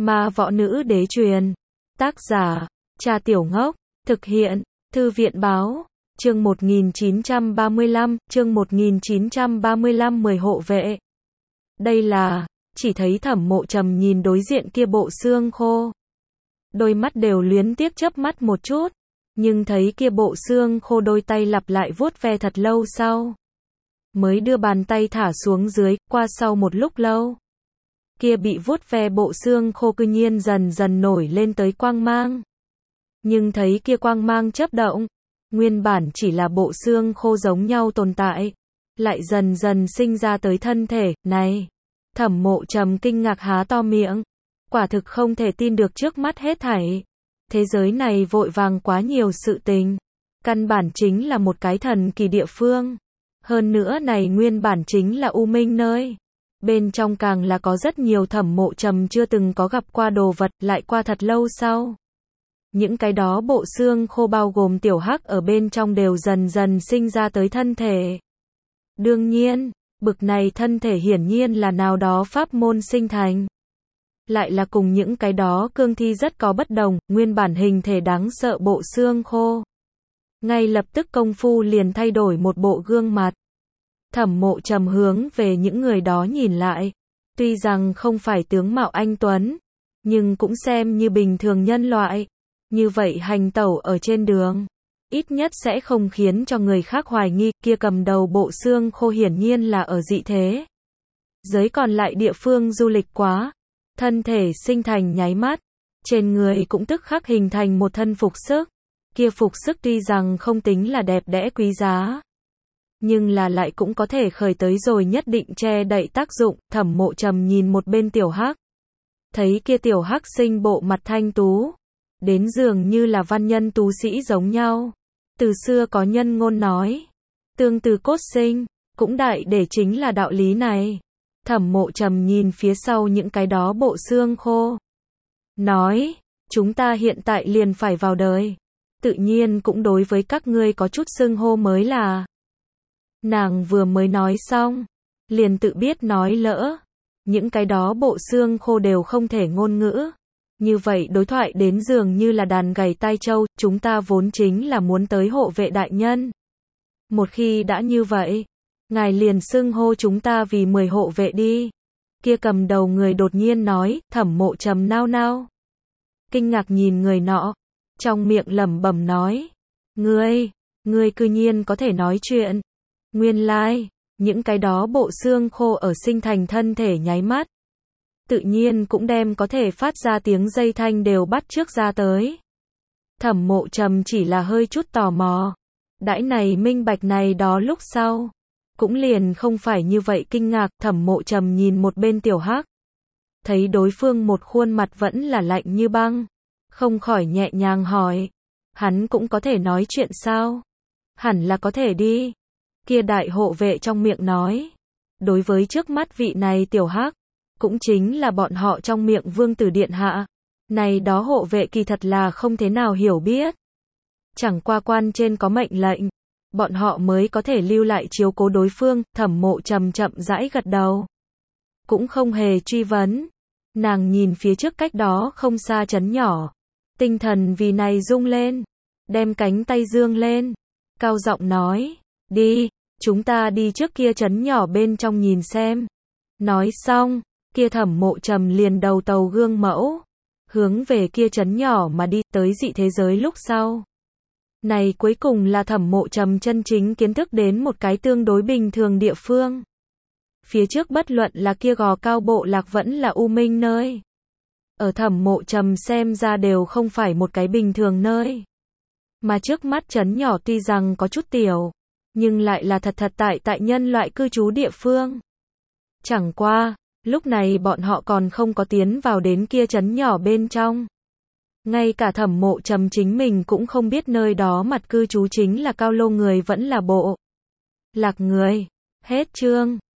Ma võ nữ đế truyền. Tác giả, Trà Tiểu Ngốc. Thực hiện, Thư viện báo. Chương 1935, chương 1935 10 hộ vệ. Đây là, chỉ thấy Thẩm Mộ Trầm nhìn đối diện kia bộ xương khô. Đôi mắt đều luyến tiếc chớp mắt một chút, nhưng thấy kia bộ xương khô đôi tay lặp lại vuốt ve thật lâu sau. Mới đưa bàn tay thả xuống dưới, qua sau một lúc lâu. Kia bị vuốt ve bộ xương khô cư nhiên dần dần nổi lên tới quang mang. Nhưng thấy kia quang mang chớp động, nguyên bản chỉ là bộ xương khô giống nhau tồn tại, lại dần dần sinh ra tới thân thể, này. Thẩm Mộ Trầm kinh ngạc há to miệng, quả thực không thể tin được trước mắt hết thảy. Thế giới này vội vàng quá nhiều sự tình, căn bản chính là một cái thần kỳ địa phương. Hơn nữa này nguyên bản chính là U Minh nơi. Bên trong càng là có rất nhiều Thẩm Mộ Trầm chưa từng có gặp qua đồ vật, lại qua thật lâu sau. Những cái đó bộ xương khô bao gồm tiểu hắc ở bên trong đều dần dần sinh ra tới thân thể. Đương nhiên, bực này thân thể hiển nhiên là nào đó pháp môn sinh thành. Lại là cùng những cái đó cương thi rất có bất đồng, nguyên bản hình thể đáng sợ bộ xương khô. Ngay lập tức công phu liền thay đổi một bộ gương mặt. Thẩm Mộ Trầm hướng về những người đó nhìn lại. Tuy rằng không phải tướng mạo anh tuấn, nhưng cũng xem như bình thường nhân loại. Như vậy hành tẩu ở trên đường, ít nhất sẽ không khiến cho người khác hoài nghi, kia cầm đầu bộ xương khô hiển nhiên là ở dị thế giới còn lại địa phương du lịch quá. Thân thể sinh thành nháy mắt, trên người cũng tức khắc hình thành một thân phục sức. Kia phục sức tuy rằng không tính là đẹp đẽ quý giá, nhưng là lại cũng có thể khởi tới rồi nhất định che đậy tác dụng. Thẩm Mộ Trầm nhìn một bên tiểu hắc, thấy kia tiểu hắc sinh bộ mặt thanh tú, đến dường như là văn nhân tú sĩ giống nhau. Từ xưa có nhân ngôn nói, tương từ cốt sinh, cũng đại để chính là đạo lý này. Thẩm Mộ Trầm nhìn phía sau những cái đó bộ xương khô, nói, chúng ta hiện tại liền phải vào đời, tự nhiên cũng đối với các ngươi có chút xưng hô mới là. Nàng vừa mới nói xong, liền tự biết nói lỡ, những cái đó bộ xương khô đều không thể ngôn ngữ. Như vậy đối thoại đến dường như là đàn gảy tai trâu, chúng ta vốn chính là muốn tới hộ vệ đại nhân. Một khi đã như vậy, ngài liền xưng hô chúng ta vì 10 hộ vệ đi. Kia cầm đầu người đột nhiên nói. Thẩm Mộ Trầm nao nao, kinh ngạc nhìn người nọ, trong miệng lẩm bẩm nói, ngươi cư nhiên có thể nói chuyện. Nguyên lai, những cái đó bộ xương khô ở sinh thành thân thể nháy mắt, tự nhiên cũng đem có thể phát ra tiếng dây thanh đều bắt chước ra tới. Thẩm Mộ Trầm chỉ là hơi chút tò mò, đãi này minh bạch này đó lúc sau, cũng liền không phải như vậy kinh ngạc. Thẩm Mộ Trầm nhìn một bên tiểu hắc, thấy đối phương một khuôn mặt vẫn là lạnh như băng, không khỏi nhẹ nhàng hỏi, hắn cũng có thể nói chuyện sao? Hẳn là có thể đi. Kia đại hộ vệ trong miệng nói, đối với trước mắt vị này tiểu hắc, cũng chính là bọn họ trong miệng vương tử điện hạ. Này đó hộ vệ kỳ thật là không thế nào hiểu biết. Chẳng qua quan trên có mệnh lệnh, bọn họ mới có thể lưu lại chiếu cố đối phương. Thẩm Mộ Trầm chậm rãi gật đầu, cũng không hề truy vấn. Nàng nhìn phía trước cách đó không xa trấn nhỏ, tinh thần vì này rung lên, đem cánh tay dương lên, cao giọng nói, đi, chúng ta đi trước kia trấn nhỏ bên trong nhìn xem. Nói xong, kia Thẩm Mộ Trầm liền đầu tàu gương mẫu, hướng về kia trấn nhỏ mà đi. Tới dị thế giới lúc sau, này cuối cùng là Thẩm Mộ Trầm chân chính kiến thức đến một cái tương đối bình thường địa phương. Phía trước bất luận là kia Gò Cao bộ lạc vẫn là U Minh nơi, ở Thẩm Mộ Trầm xem ra đều không phải một cái bình thường nơi. Mà trước mắt trấn nhỏ tuy rằng có chút tiểu, nhưng lại là thật tại nhân loại cư trú địa phương. Chẳng qua, lúc này bọn họ còn không có tiến vào đến kia trấn nhỏ bên trong. Ngay cả Thẩm Mộ Trầm chính mình cũng không biết nơi đó mặt cư trú chính là Cao Lô người vẫn là bộ lạc người. Hết chương.